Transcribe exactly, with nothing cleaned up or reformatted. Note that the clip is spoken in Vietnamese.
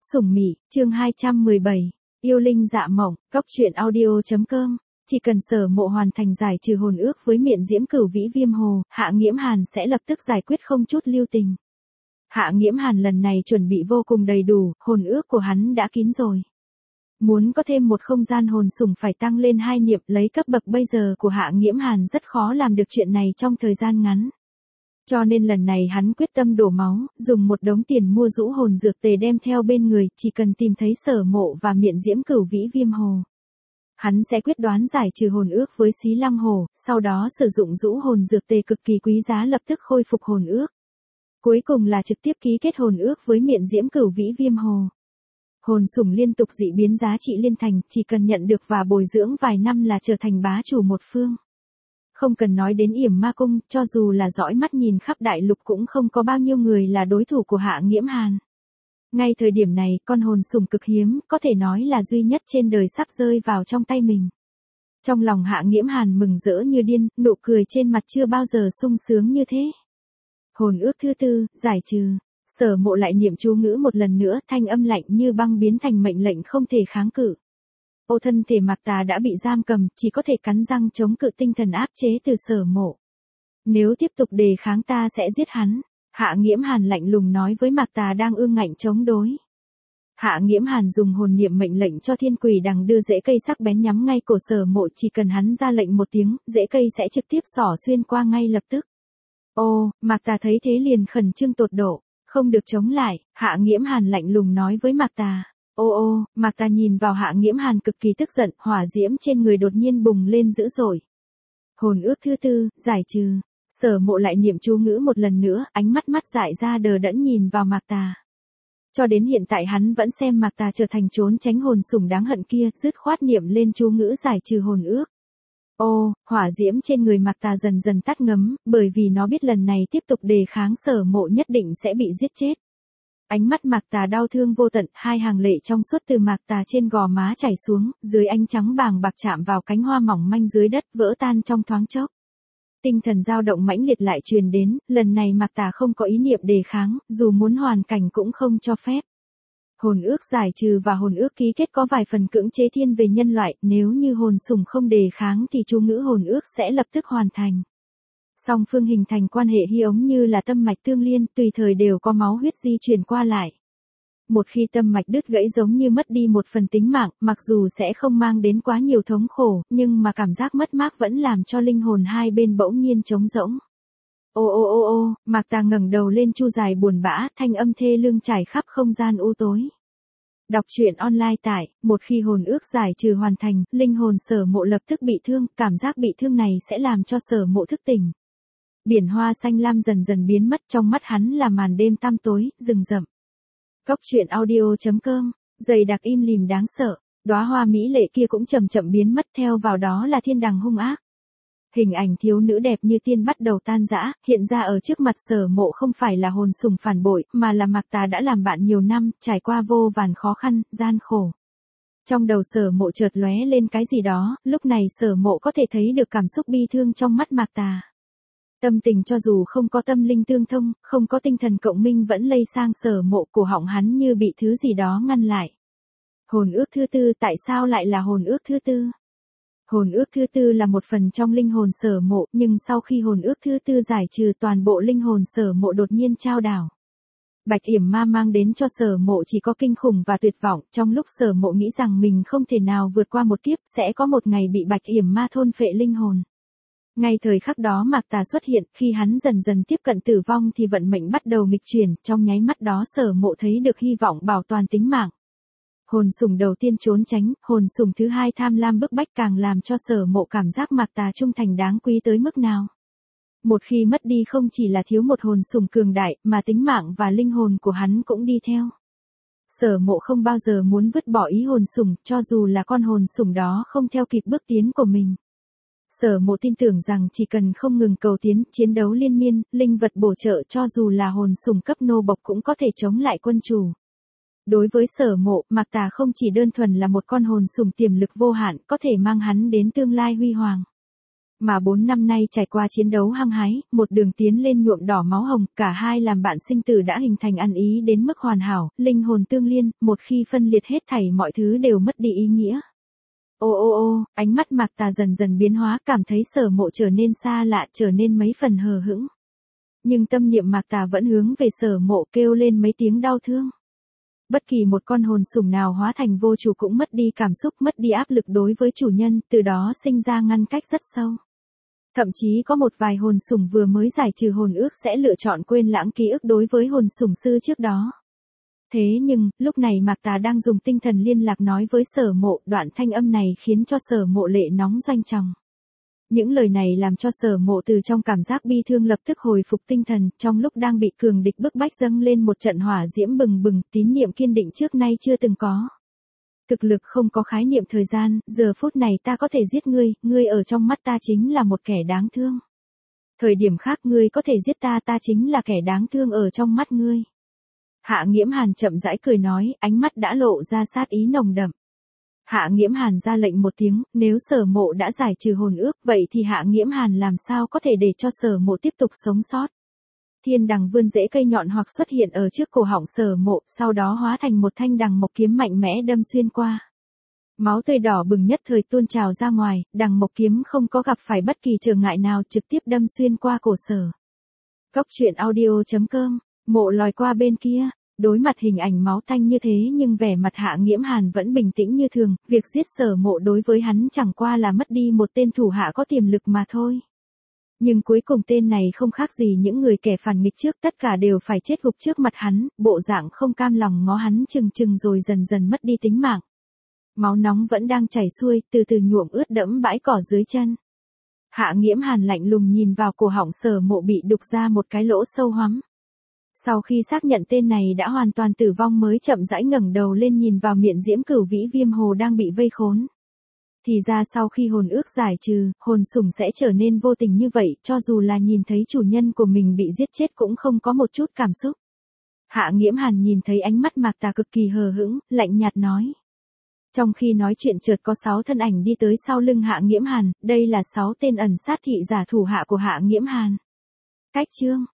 Sủng Mị, chương hai trăm mười bảy, Yêu Linh Dạ Mộng, Cóc truyện audio chấm com. Chỉ cần Sở Mộ hoàn thành giải trừ hồn ước với Miện Diễm Cửu Vĩ Viêm Hồ, Hạ Nghiễm Hàn sẽ lập tức giải quyết không chút lưu tình. Hạ Nghiễm Hàn lần này chuẩn bị vô cùng đầy đủ, hồn ước của hắn đã kín rồi. Muốn có thêm một không gian hồn sủng phải tăng lên hai niệm, lấy cấp bậc bây giờ của Hạ Nghiễm Hàn rất khó làm được chuyện này trong thời gian ngắn. Cho nên lần này hắn quyết tâm đổ máu, dùng một đống tiền mua rũ hồn dược tề đem theo bên người, chỉ cần tìm thấy Sở Mộ và Miện Diễm Cửu Vĩ Viêm Hồ. Hắn sẽ quyết đoán giải trừ hồn ước với Xí Lăng Hổ, sau đó sử dụng rũ hồn dược tề cực kỳ quý giá lập tức khôi phục hồn ước. Cuối cùng là trực tiếp ký kết hồn ước với Miện Diễm Cửu Vĩ Viêm Hồ. Hồn sủng liên tục dị biến giá trị liên thành, chỉ cần nhận được và bồi dưỡng vài năm là trở thành bá chủ một phương. Không cần nói đến Yểm Ma Cung, cho dù là dõi mắt nhìn khắp đại lục cũng không có bao nhiêu người là đối thủ của Hạ Nghiễm Hàn. Ngay thời điểm này, con hồn sủng cực hiếm, có thể nói là duy nhất trên đời sắp rơi vào trong tay mình. Trong lòng Hạ Nghiễm Hàn mừng rỡ như điên, nụ cười trên mặt chưa bao giờ sung sướng như thế. Hồn ước thứ tư, giải trừ. Sở Mộ lại niệm chú ngữ một lần nữa, thanh âm lạnh như băng biến thành mệnh lệnh không thể kháng cự. Ô thân thể Mạc Tà đã bị giam cầm, chỉ có thể cắn răng chống cự tinh thần áp chế từ Sở Mộ. Nếu tiếp tục đề kháng ta sẽ giết hắn. Hạ Nghiễm Hàn lạnh lùng nói với Mạc Tà đang ương ngạnh chống đối. Hạ Nghiễm Hàn dùng hồn niệm mệnh lệnh cho Thiên Quỷ Đằng đưa rễ cây sắc bén nhắm ngay cổ Sở Mộ, chỉ cần hắn ra lệnh một tiếng, rễ cây sẽ trực tiếp xỏ xuyên qua ngay lập tức. Ô, Mạc Tà thấy thế liền khẩn trương tột độ, không được chống lại, Hạ Nghiễm Hàn lạnh lùng nói với Mạc Tà. Ô ô, Mạc Tà nhìn vào Hạ Nghiễm Hàn cực kỳ tức giận, hỏa diễm trên người đột nhiên bùng lên dữ dội. Hồn ước thứ tư, giải trừ. Sở Mộ lại niệm chú ngữ một lần nữa, ánh mắt mắt dại ra đờ đẫn nhìn vào Mạc Tà. Cho đến hiện tại hắn vẫn xem Mạc Tà trở thành trốn tránh hồn sủng đáng hận kia, dứt khoát niệm lên chú ngữ giải trừ hồn ước. Ô, hỏa diễm trên người Mạc Tà dần dần tắt ngấm, bởi vì nó biết lần này tiếp tục đề kháng Sở Mộ nhất định sẽ bị giết chết. Ánh mắt Mạc Tà đau thương vô tận, hai hàng lệ trong suốt từ Mạc Tà trên gò má chảy xuống, dưới ánh trắng bàng bạc chạm vào cánh hoa mỏng manh dưới đất, vỡ tan trong thoáng chốc. Tinh thần dao động mãnh liệt lại truyền đến, lần này Mạc Tà không có ý niệm đề kháng, dù muốn hoàn cảnh cũng không cho phép. Hồn ước giải trừ và hồn ước ký kết có vài phần cưỡng chế thiên về nhân loại, nếu như hồn sủng không đề kháng thì chú ngữ hồn ước sẽ lập tức hoàn thành. Song phương hình thành quan hệ hy ống như là tâm mạch tương liên, tùy thời đều có máu huyết di chuyển qua lại. Một khi tâm mạch đứt gãy giống như mất đi một phần tính mạng, mặc dù sẽ không mang đến quá nhiều thống khổ, nhưng mà cảm giác mất mát vẫn làm cho linh hồn hai bên bỗng nhiên trống rỗng. Ô ô ô ô, Mạc Tà ngẩng đầu lên chu dài buồn bã, thanh âm thê lương trải khắp không gian u tối. Đọc truyện online tại, một khi hồn ước giải trừ hoàn thành, linh hồn Sở Mộ lập tức bị thương, cảm giác bị thương này sẽ làm cho Sở Mộ thức tỉnh. Biển hoa xanh lam dần dần biến mất, trong mắt hắn là màn đêm tăm tối, rừng rậm. Cóc truyện audio chấm com, dày đặc im lìm đáng sợ, đóa hoa mỹ lệ kia cũng chậm chậm biến mất, theo vào đó là thiên đằng hung ác. Hình ảnh thiếu nữ đẹp như tiên bắt đầu tan rã, hiện ra ở trước mặt Sở Mộ không phải là hồn sủng phản bội, mà là Mạc Tà đã làm bạn nhiều năm, trải qua vô vàn khó khăn, gian khổ. Trong đầu Sở Mộ chợt lóe lên cái gì đó, lúc này Sở Mộ có thể thấy được cảm xúc bi thương trong mắt Mạc Tà. Tâm tình cho dù không có tâm linh tương thông, không có tinh thần cộng minh vẫn lây sang Sở Mộ, cổ họng hắn như bị thứ gì đó ngăn lại. Hồn ước thứ tư, tại sao lại là hồn ước thứ tư? Hồn ước thứ tư là một phần trong linh hồn Sở Mộ, nhưng sau khi hồn ước thứ tư giải trừ toàn bộ linh hồn Sở Mộ đột nhiên trao đảo. Bạch Yểm Ma mang đến cho Sở Mộ chỉ có kinh khủng và tuyệt vọng, trong lúc Sở Mộ nghĩ rằng mình không thể nào vượt qua một kiếp, sẽ có một ngày bị Bạch Yểm Ma thôn phệ linh hồn. Ngay thời khắc đó Mạc Tà xuất hiện, khi hắn dần dần tiếp cận tử vong thì vận mệnh bắt đầu nghịch chuyển, trong nháy mắt đó Sở Mộ thấy được hy vọng bảo toàn tính mạng. Hồn sủng đầu tiên trốn tránh, hồn sủng thứ hai tham lam bức bách càng làm cho Sở Mộ cảm giác Mạc Tà trung thành đáng quý tới mức nào. Một khi mất đi không chỉ là thiếu một hồn sủng cường đại, mà tính mạng và linh hồn của hắn cũng đi theo. Sở Mộ không bao giờ muốn vứt bỏ ý hồn sủng, cho dù là con hồn sủng đó không theo kịp bước tiến của mình. Sở Mộ tin tưởng rằng chỉ cần không ngừng cầu tiến, chiến đấu liên miên, linh vật bổ trợ cho dù là hồn sủng cấp nô bộc cũng có thể chống lại quân chủ. Đối với Sở Mộ, Mạc Tà không chỉ đơn thuần là một con hồn sủng tiềm lực vô hạn, có thể mang hắn đến tương lai huy hoàng. Mà bốn năm nay trải qua chiến đấu hăng hái, một đường tiến lên nhuộm đỏ máu hồng, cả hai làm bạn sinh tử đã hình thành ăn ý đến mức hoàn hảo, linh hồn tương liên, một khi phân liệt hết thảy mọi thứ đều mất đi ý nghĩa. Ô ô ô, ánh mắt Mạc Tà dần dần biến hóa, cảm thấy Sở Mộ trở nên xa lạ, trở nên mấy phần hờ hững. Nhưng tâm niệm Mạc Tà vẫn hướng về Sở Mộ, kêu lên mấy tiếng đau thương. Bất kỳ một con hồn sủng nào hóa thành vô chủ cũng mất đi cảm xúc, mất đi áp lực đối với chủ nhân, từ đó sinh ra ngăn cách rất sâu. Thậm chí có một vài hồn sủng vừa mới giải trừ hồn ước sẽ lựa chọn quên lãng ký ức đối với hồn sủng sư trước đó. Thế nhưng, lúc này Mạc Tà đang dùng tinh thần liên lạc nói với Sở Mộ, đoạn thanh âm này khiến cho Sở Mộ lệ nóng doanh tròng. Những lời này làm cho Sở Mộ từ trong cảm giác bi thương lập tức hồi phục tinh thần, trong lúc đang bị cường địch bức bách dâng lên một trận hỏa diễm bừng bừng, tín niệm kiên định trước nay chưa từng có. Thực lực không có khái niệm thời gian, giờ phút này ta có thể giết ngươi, ngươi ở trong mắt ta chính là một kẻ đáng thương. Thời điểm khác ngươi có thể giết ta, ta chính là kẻ đáng thương ở trong mắt ngươi. Hạ Nghiễm Hàn chậm rãi cười nói, ánh mắt đã lộ ra sát ý nồng đậm. Hạ Nghiễm Hàn ra lệnh một tiếng, nếu Sở Mộ đã giải trừ hồn ước, vậy thì Hạ Nghiễm Hàn làm sao có thể để cho Sở Mộ tiếp tục sống sót. Thiên đằng vươn rễ cây nhọn hoặc xuất hiện ở trước cổ họng Sở Mộ, sau đó hóa thành một thanh đằng mộc kiếm mạnh mẽ đâm xuyên qua. Máu tươi đỏ bừng nhất thời tuôn trào ra ngoài, đằng mộc kiếm không có gặp phải bất kỳ trở ngại nào, trực tiếp đâm xuyên qua cổ Sở. Góc truyện audio chấm com, Mộ lòi qua bên kia. Đối mặt hình ảnh máu tanh như thế nhưng vẻ mặt Hạ Nghiễm Hàn vẫn bình tĩnh như thường, việc giết Sở Mộ đối với hắn chẳng qua là mất đi một tên thủ hạ có tiềm lực mà thôi. Nhưng cuối cùng tên này không khác gì những người kẻ phản nghịch trước, tất cả đều phải chết gục trước mặt hắn, bộ dạng không cam lòng ngó hắn chừng chừng rồi dần dần mất đi tính mạng. Máu nóng vẫn đang chảy xuôi, từ từ nhuộm ướt đẫm bãi cỏ dưới chân. Hạ Nghiễm Hàn lạnh lùng nhìn vào cổ họng Sở Mộ bị đục ra một cái lỗ sâu hoắm. Sau khi xác nhận tên này đã hoàn toàn tử vong mới chậm rãi ngẩng đầu lên nhìn vào miệng diễm cửu vĩ viêm hồ đang bị vây khốn. Thì ra sau khi hồn ước giải trừ, hồn sủng sẽ trở nên vô tình như vậy, cho dù là nhìn thấy chủ nhân của mình bị giết chết cũng không có một chút cảm xúc. Hạ Nghiễm Hàn nhìn thấy ánh mắt Mạc Tà cực kỳ hờ hững, lạnh nhạt nói. Trong khi nói chuyện chợt có sáu thân ảnh đi tới sau lưng Hạ Nghiễm Hàn, đây là sáu tên ẩn sát thị giả thủ hạ của Hạ Nghiễm Hàn. Cách chương